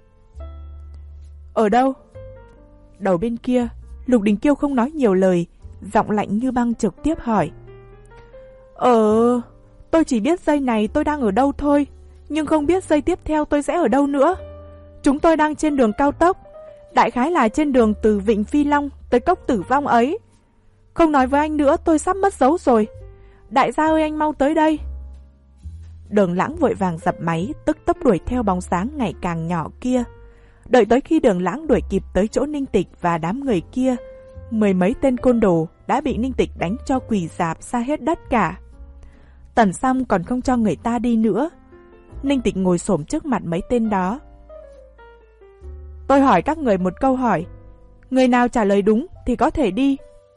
Ở đâu? Đầu bên kia, Lục Đình Kiêu không nói nhiều lời, giọng lạnh như băng trực tiếp hỏi. Ờ, tôi chỉ biết giây này tôi đang ở đâu thôi, nhưng không biết giây tiếp theo tôi sẽ ở đâu nữa. Chúng tôi đang trên đường cao tốc, đại khái là trên đường từ Vịnh Phi Long tới Cốc Tử Vong ấy. Không nói với anh nữa, tôi sắp mất dấu rồi. Đại gia ơi, anh mau tới đây. Đường Lãng vội vàng dập máy, tức tốc đuổi theo bóng dáng ngày càng nhỏ kia. Đợi tới khi Đường Lãng đuổi kịp tới chỗ Ninh Tịch và đám người kia, mười mấy tên côn đồ đã bị Ninh Tịch đánh cho quỳ rạp ra hết đất cả. Tần xong còn không cho người ta đi nữa. Ninh Tịch ngồi xổm trước mặt mấy tên đó. Tôi hỏi các người một câu hỏi, người nào trả lời đúng thì có thể đi.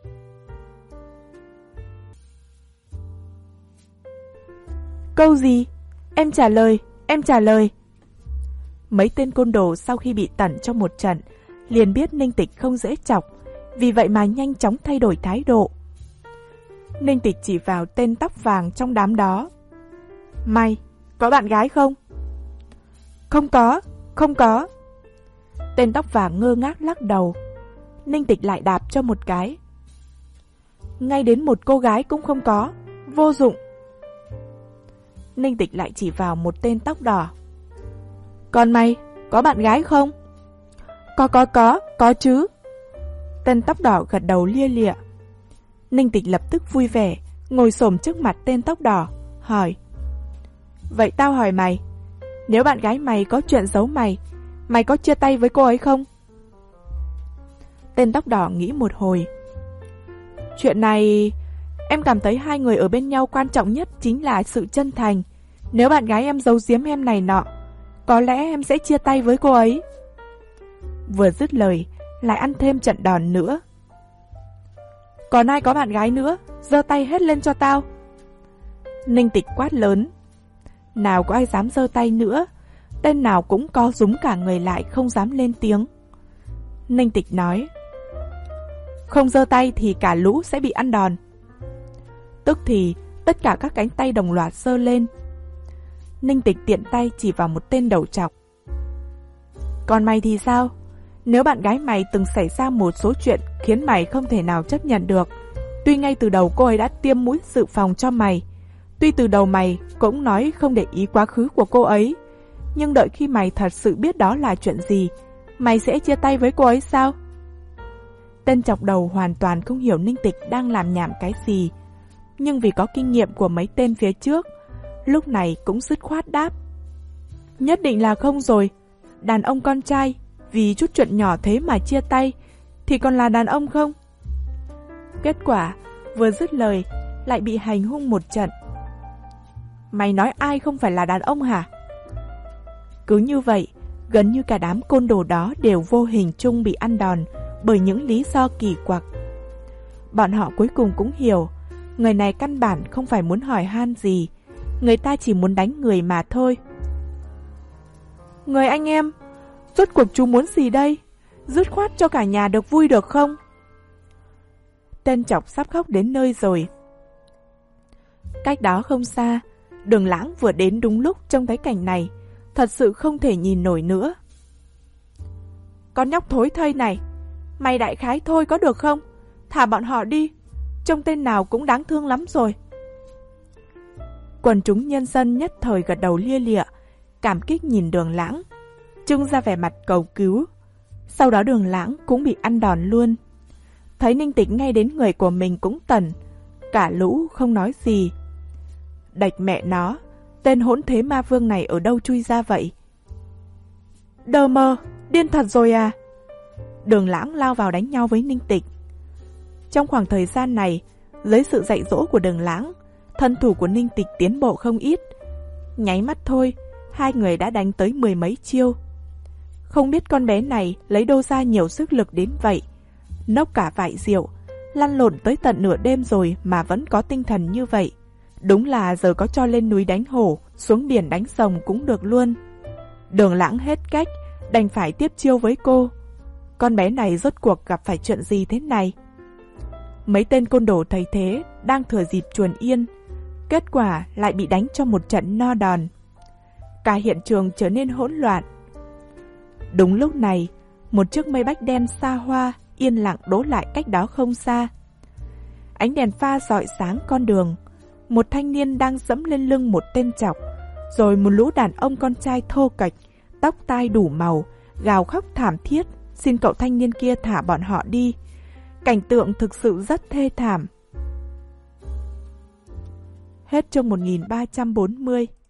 Câu gì? Em trả lời, em trả lời. Mấy tên côn đồ sau khi bị tẩn trong một trận liền biết Ninh Tịch không dễ chọc, vì vậy mà nhanh chóng thay đổi thái độ. Ninh Tịch chỉ vào tên tóc vàng trong đám đó. Mày, có bạn gái không? Không có, không có. Tên tóc vàng ngơ ngác lắc đầu. Ninh Tịch lại đạp cho một cái. Ngay đến một cô gái cũng không có, vô dụng. Ninh Tịch lại chỉ vào một tên tóc đỏ. Còn mày, có bạn gái không? Có có có, có chứ. Tên tóc đỏ gật đầu lia lịa. Ninh Tịch lập tức vui vẻ, ngồi xổm trước mặt tên tóc đỏ, hỏi. Vậy tao hỏi mày, nếu bạn gái mày có chuyện giấu mày, mày có chia tay với cô ấy không? Tên tóc đỏ nghĩ một hồi. Chuyện này, em cảm thấy hai người ở bên nhau quan trọng nhất chính là sự chân thành. Nếu bạn gái em giấu giếm em này nọ, có lẽ em sẽ chia tay với cô ấy. Vừa dứt lời, lại ăn thêm trận đòn nữa. Còn ai có bạn gái nữa, giơ tay hết lên cho tao. Ninh Tịch quát lớn. Nào có ai dám giơ tay nữa, tên nào cũng co rúm cả người lại không dám lên tiếng. Ninh Tịch nói. Không giơ tay thì cả lũ sẽ bị ăn đòn. Tức thì tất cả các cánh tay đồng loạt giơ lên. Ninh Tịch tiện tay chỉ vào một tên đầu trọc. Còn mày thì sao? Nếu bạn gái mày từng xảy ra một số chuyện khiến mày không thể nào chấp nhận được, tuy ngay từ đầu cô ấy đã tiêm mũi dự phòng cho mày, tuy từ đầu mày cũng nói không để ý quá khứ của cô ấy, nhưng đợi khi mày thật sự biết đó là chuyện gì, mày sẽ chia tay với cô ấy sao? Tên chọc đầu hoàn toàn không hiểu Ninh Tịch đang làm nhảm cái gì, nhưng vì có kinh nghiệm của mấy tên phía trước, lúc này cũng dứt khoát đáp. Nhất định là không rồi. Đàn ông con trai vì chút chuyện nhỏ thế mà chia tay thì còn là đàn ông không? Kết quả vừa dứt lời lại bị hành hung một trận. Mày nói ai không phải là đàn ông hả? Cứ như vậy, gần như cả đám côn đồ đó đều vô hình chung bị ăn đòn bởi những lý do kỳ quặc. Bọn họ cuối cùng cũng hiểu, người này căn bản không phải muốn hỏi han gì, người ta chỉ muốn đánh người mà thôi. Người anh em, rốt cuộc chú muốn gì đây? Dứt khoát cho cả nhà được vui được không? Tên chọc sắp khóc đến nơi rồi. Cách đó không xa, Đường Lãng vừa đến đúng lúc trông thấy cảnh này, thật sự không thể nhìn nổi nữa. Con nhóc thối thây này, mày đại khái thôi có được không? Thả bọn họ đi, trông tên nào cũng đáng thương lắm rồi. Quần chúng nhân dân nhất thời gật đầu lia lịa, cảm kích nhìn Đường Lãng, trưng ra vẻ mặt cầu cứu. Sau đó Đường Lãng cũng bị ăn đòn luôn. Thấy Ninh Tịch ngay đến người của mình cũng tần, cả lũ không nói gì. Đạch mẹ nó, tên hỗn thế ma vương này ở đâu chui ra vậy? Đờ mờ, điên thật rồi à? Đường Lãng lao vào đánh nhau với Ninh Tịch. Trong khoảng thời gian này, dưới sự dạy dỗ của Đường Lãng, thân thủ của Ninh Tịch tiến bộ không ít. Nháy mắt thôi, hai người đã đánh tới mười mấy chiêu. Không biết con bé này lấy đâu ra nhiều sức lực đến vậy. Nốc cả vại rượu, lăn lộn tới tận nửa đêm rồi mà vẫn có tinh thần như vậy. Đúng là giờ có cho lên núi đánh hổ, xuống biển đánh rồng cũng được luôn. Đường Lãng hết cách, đành phải tiếp chiêu với cô. Con bé này rốt cuộc gặp phải chuyện gì thế này? Mấy tên côn đồ thấy thế, đang thừa dịp chuồn yên. Kết quả lại bị đánh cho một trận no đòn. Cả hiện trường trở nên hỗn loạn. Đúng lúc này, một chiếc mây bách đen xa hoa, yên lặng đỗ lại cách đó không xa. Ánh đèn pha rọi sáng con đường. Một thanh niên đang dẫm lên lưng một tên chọc, rồi một lũ đàn ông con trai thô kệch, tóc tai đủ màu, gào khóc thảm thiết, xin cậu thanh niên kia thả bọn họ đi. Cảnh tượng thực sự rất thê thảm. Hết chương một nghìn ba trăm bốn mươi.